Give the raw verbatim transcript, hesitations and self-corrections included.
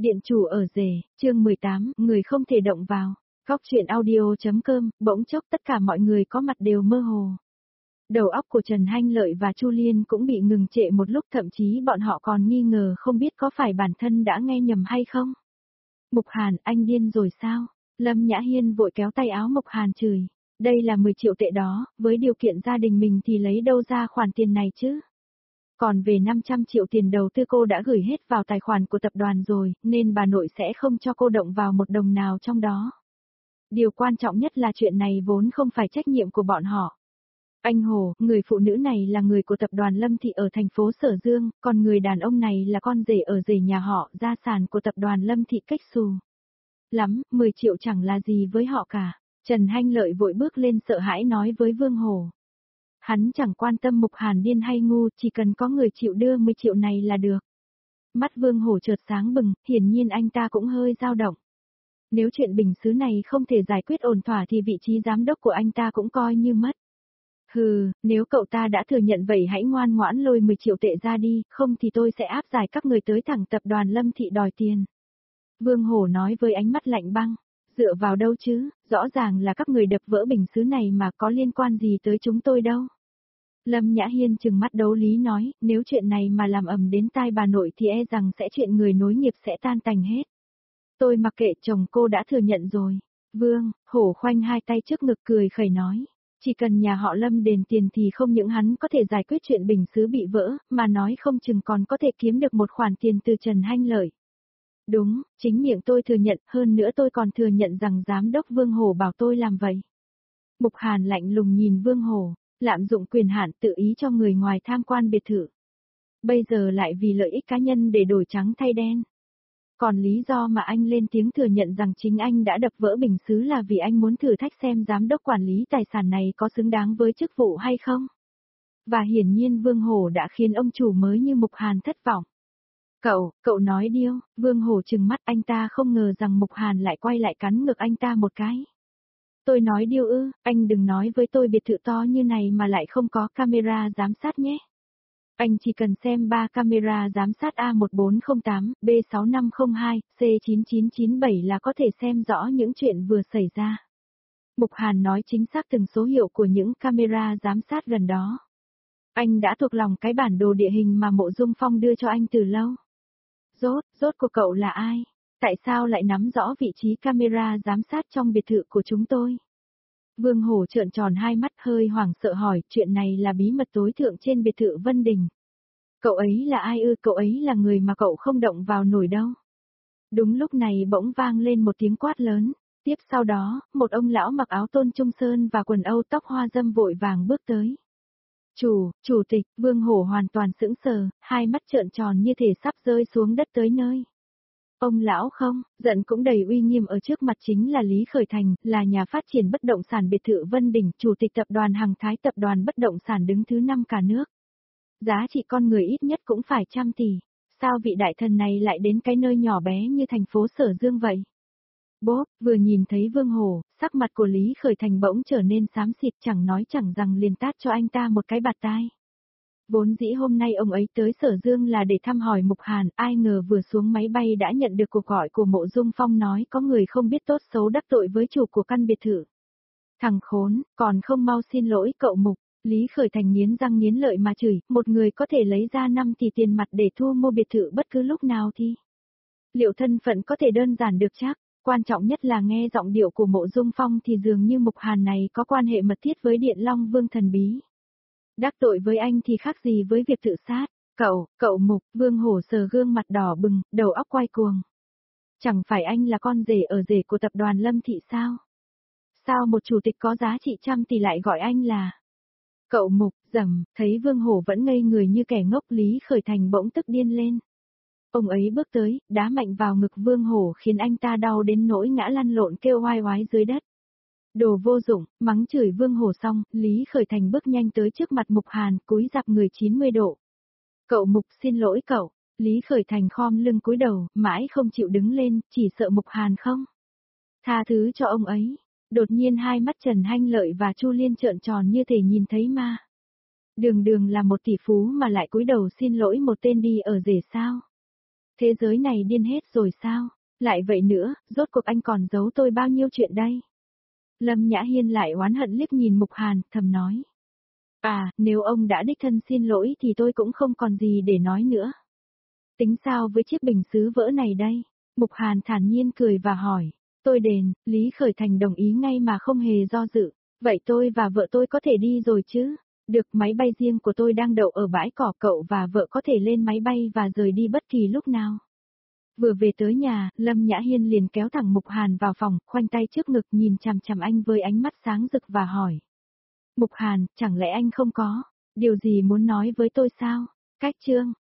Điện chủ ở rể, chương mười tám, người không thể động vào. Góc chuyện audio.com, bỗng chốc tất cả mọi người có mặt đều mơ hồ. Đầu óc của Trần Hanh Lợi và Chu Liên cũng bị ngừng trệ một lúc, thậm chí bọn họ còn nghi ngờ không biết có phải bản thân đã nghe nhầm hay không. Mục Hàn, anh điên rồi sao? Lâm Nhã Hiên vội kéo tay áo Mục Hàn chửi. Đây là mười triệu tệ đó, với điều kiện gia đình mình thì lấy đâu ra khoản tiền này chứ? Còn về năm trăm triệu tiền đầu tư cô đã gửi hết vào tài khoản của tập đoàn rồi, nên bà nội sẽ không cho cô động vào một đồng nào trong đó. Điều quan trọng nhất là chuyện này vốn không phải trách nhiệm của bọn họ. Anh Hồ, người phụ nữ này là người của tập đoàn Lâm Thị ở thành phố Sở Dương, còn người đàn ông này là con rể ở rể nhà họ, gia sản của tập đoàn Lâm Thị cách xù. Lắm, mười triệu chẳng là gì với họ cả. Trần Hanh Lợi vội bước lên sợ hãi nói với Vương Hổ. Hắn chẳng quan tâm Mục Hàn điên hay ngu, chỉ cần có người chịu đưa mười triệu này là được. Mắt Vương Hổ chợt sáng bừng, hiển nhiên anh ta cũng hơi dao động. Nếu chuyện bình xứ này không thể giải quyết ổn thỏa thì vị trí giám đốc của anh ta cũng coi như mất. Hừ, nếu cậu ta đã thừa nhận vậy hãy ngoan ngoãn lôi mười triệu tệ ra đi, không thì tôi sẽ áp giải các người tới thẳng tập đoàn Lâm Thị đòi tiền. Vương Hổ nói với ánh mắt lạnh băng. Dựa vào đâu chứ, rõ ràng là các người đập vỡ bình xứ này mà có liên quan gì tới chúng tôi đâu. Lâm Nhã Hiên trừng mắt đấu lý nói, nếu chuyện này mà làm ầm đến tai bà nội thì e rằng sẽ chuyện người nối nghiệp sẽ tan tành hết. Tôi mặc kệ, chồng cô đã thừa nhận rồi. Vương, Hổ khoanh hai tay trước ngực cười khẩy nói, chỉ cần nhà họ Lâm đền tiền thì không những hắn có thể giải quyết chuyện bình xứ bị vỡ, mà nói không chừng còn có thể kiếm được một khoản tiền từ Trần Hanh Lợi. Đúng, chính miệng tôi thừa nhận, hơn nữa tôi còn thừa nhận rằng giám đốc Vương Hổ bảo tôi làm vậy. Mục Hàn lạnh lùng nhìn Vương Hổ, lạm dụng quyền hạn tự ý cho người ngoài tham quan biệt thự. Bây giờ lại vì lợi ích cá nhân để đổi trắng thay đen. Còn lý do mà anh lên tiếng thừa nhận rằng chính anh đã đập vỡ bình xứ là vì anh muốn thử thách xem giám đốc quản lý tài sản này có xứng đáng với chức vụ hay không. Và hiển nhiên Vương Hổ đã khiến ông chủ mới như Mục Hàn thất vọng. Cậu, cậu nói điêu, Vương Hổ trừng mắt, anh ta không ngờ rằng Mục Hàn lại quay lại cắn ngực anh ta một cái. Tôi nói điêu ư, anh đừng nói với tôi biệt thự to như này mà lại không có camera giám sát nhé. Anh chỉ cần xem ba camera giám sát A một bốn không tám, B sáu năm không hai, C chín chín chín bảy là có thể xem rõ những chuyện vừa xảy ra. Mục Hàn nói chính xác từng số hiệu của những camera giám sát gần đó. Anh đã thuộc lòng cái bản đồ địa hình mà Mộ Dung Phong đưa cho anh từ lâu. Rốt, rốt của cậu là ai? Tại sao lại nắm rõ vị trí camera giám sát trong biệt thự của chúng tôi? Vương Hổ trợn tròn hai mắt hơi hoảng sợ hỏi, chuyện này là bí mật tối thượng trên biệt thự Vân Đình. Cậu ấy là ai ư? Cậu ấy là người mà cậu không động vào nổi đâu. Đúng lúc này bỗng vang lên một tiếng quát lớn. Tiếp sau đó, một ông lão mặc áo tôn trung sơn và quần âu tóc hoa dâm vội vàng bước tới. Chủ, chủ tịch, Vương Hổ hoàn toàn sững sờ, hai mắt trợn tròn như thể sắp rơi xuống đất tới nơi. Ông lão không, giận cũng đầy uy nghiêm, ở trước mặt chính là Lý Khởi Thành, là nhà phát triển bất động sản biệt thự Vân Đình, chủ tịch tập đoàn Hằng Thái, tập đoàn bất động sản đứng thứ năm cả nước. Giá trị con người ít nhất cũng phải trăm tỷ, sao vị đại thần này lại đến cái nơi nhỏ bé như thành phố Sở Dương vậy? Bốp, vừa nhìn thấy Vương Hổ, sắc mặt của Lý Khởi Thành bỗng trở nên xám xịt, chẳng nói chẳng rằng liền tát cho anh ta một cái bạt tai. Vốn dĩ hôm nay ông ấy tới Sở Dương là để thăm hỏi Mục Hàn, ai ngờ vừa xuống máy bay đã nhận được cuộc gọi của Mộ Dung Phong nói có người không biết tốt xấu đắc tội với chủ của căn biệt thự. Thằng khốn, còn không mau xin lỗi cậu Mục. Lý Khởi Thành nghiến răng nghiến lợi mà chửi, một người có thể lấy ra năm tỷ tiền mặt để thu mua biệt thự bất cứ lúc nào thì. Liệu thân phận có thể đơn giản được chắc? Quan trọng nhất là nghe giọng điệu của Mộ Dung Phong thì dường như Mục Hàn này có quan hệ mật thiết với Điện Long Vương thần bí. Đắc tội với anh thì khác gì với việc tự sát. Cậu, cậu Mục, Vương Hổ sờ gương mặt đỏ bừng, đầu óc quay cuồng. Chẳng phải anh là con rể ở rể của tập đoàn Lâm Thị sao? Sao một chủ tịch có giá trị trăm tỷ lại gọi anh là... Cậu Mục, rầm, thấy Vương Hổ vẫn ngây người như kẻ ngốc, Lý Khởi Thành bỗng tức điên lên. Ông ấy bước tới, đá mạnh vào ngực Vương Hổ khiến anh ta đau đến nỗi ngã lăn lộn kêu oai oái dưới đất. Đồ vô dụng, mắng chửi Vương Hổ xong, Lý Khởi Thành bước nhanh tới trước mặt Mục Hàn, cúi rạp người chín mươi độ. Cậu Mục, xin lỗi cậu. Lý Khởi Thành khom lưng cúi đầu, mãi không chịu đứng lên, chỉ sợ Mục Hàn không tha thứ cho ông ấy. Đột nhiên hai mắt Trần Hanh Lợi và Chu Liên trợn tròn như thể nhìn thấy ma. Đường đường là một tỷ phú mà lại cúi đầu xin lỗi một tên đi ở rể sao? Thế giới này điên hết rồi sao? Lại vậy nữa, rốt cuộc anh còn giấu tôi bao nhiêu chuyện đây? Lâm Nhã Hiên lại oán hận liếc nhìn Mục Hàn, thầm nói. À, nếu ông đã đích thân xin lỗi thì tôi cũng không còn gì để nói nữa. Tính sao với chiếc bình sứ vỡ này đây? Mục Hàn thản nhiên cười và hỏi. Tôi đền, Lý Khởi Thành đồng ý ngay mà không hề do dự. Vậy tôi và vợ tôi có thể đi rồi chứ? Được, máy bay riêng của tôi đang đậu ở bãi cỏ, cậu và vợ có thể lên máy bay và rời đi bất kỳ lúc nào. Vừa về tới nhà, Lâm Nhã Hiên liền kéo thẳng Mục Hàn vào phòng, khoanh tay trước ngực nhìn chằm chằm anh với ánh mắt sáng rực và hỏi. Mục Hàn, chẳng lẽ anh không có điều gì muốn nói với tôi sao? Cách chương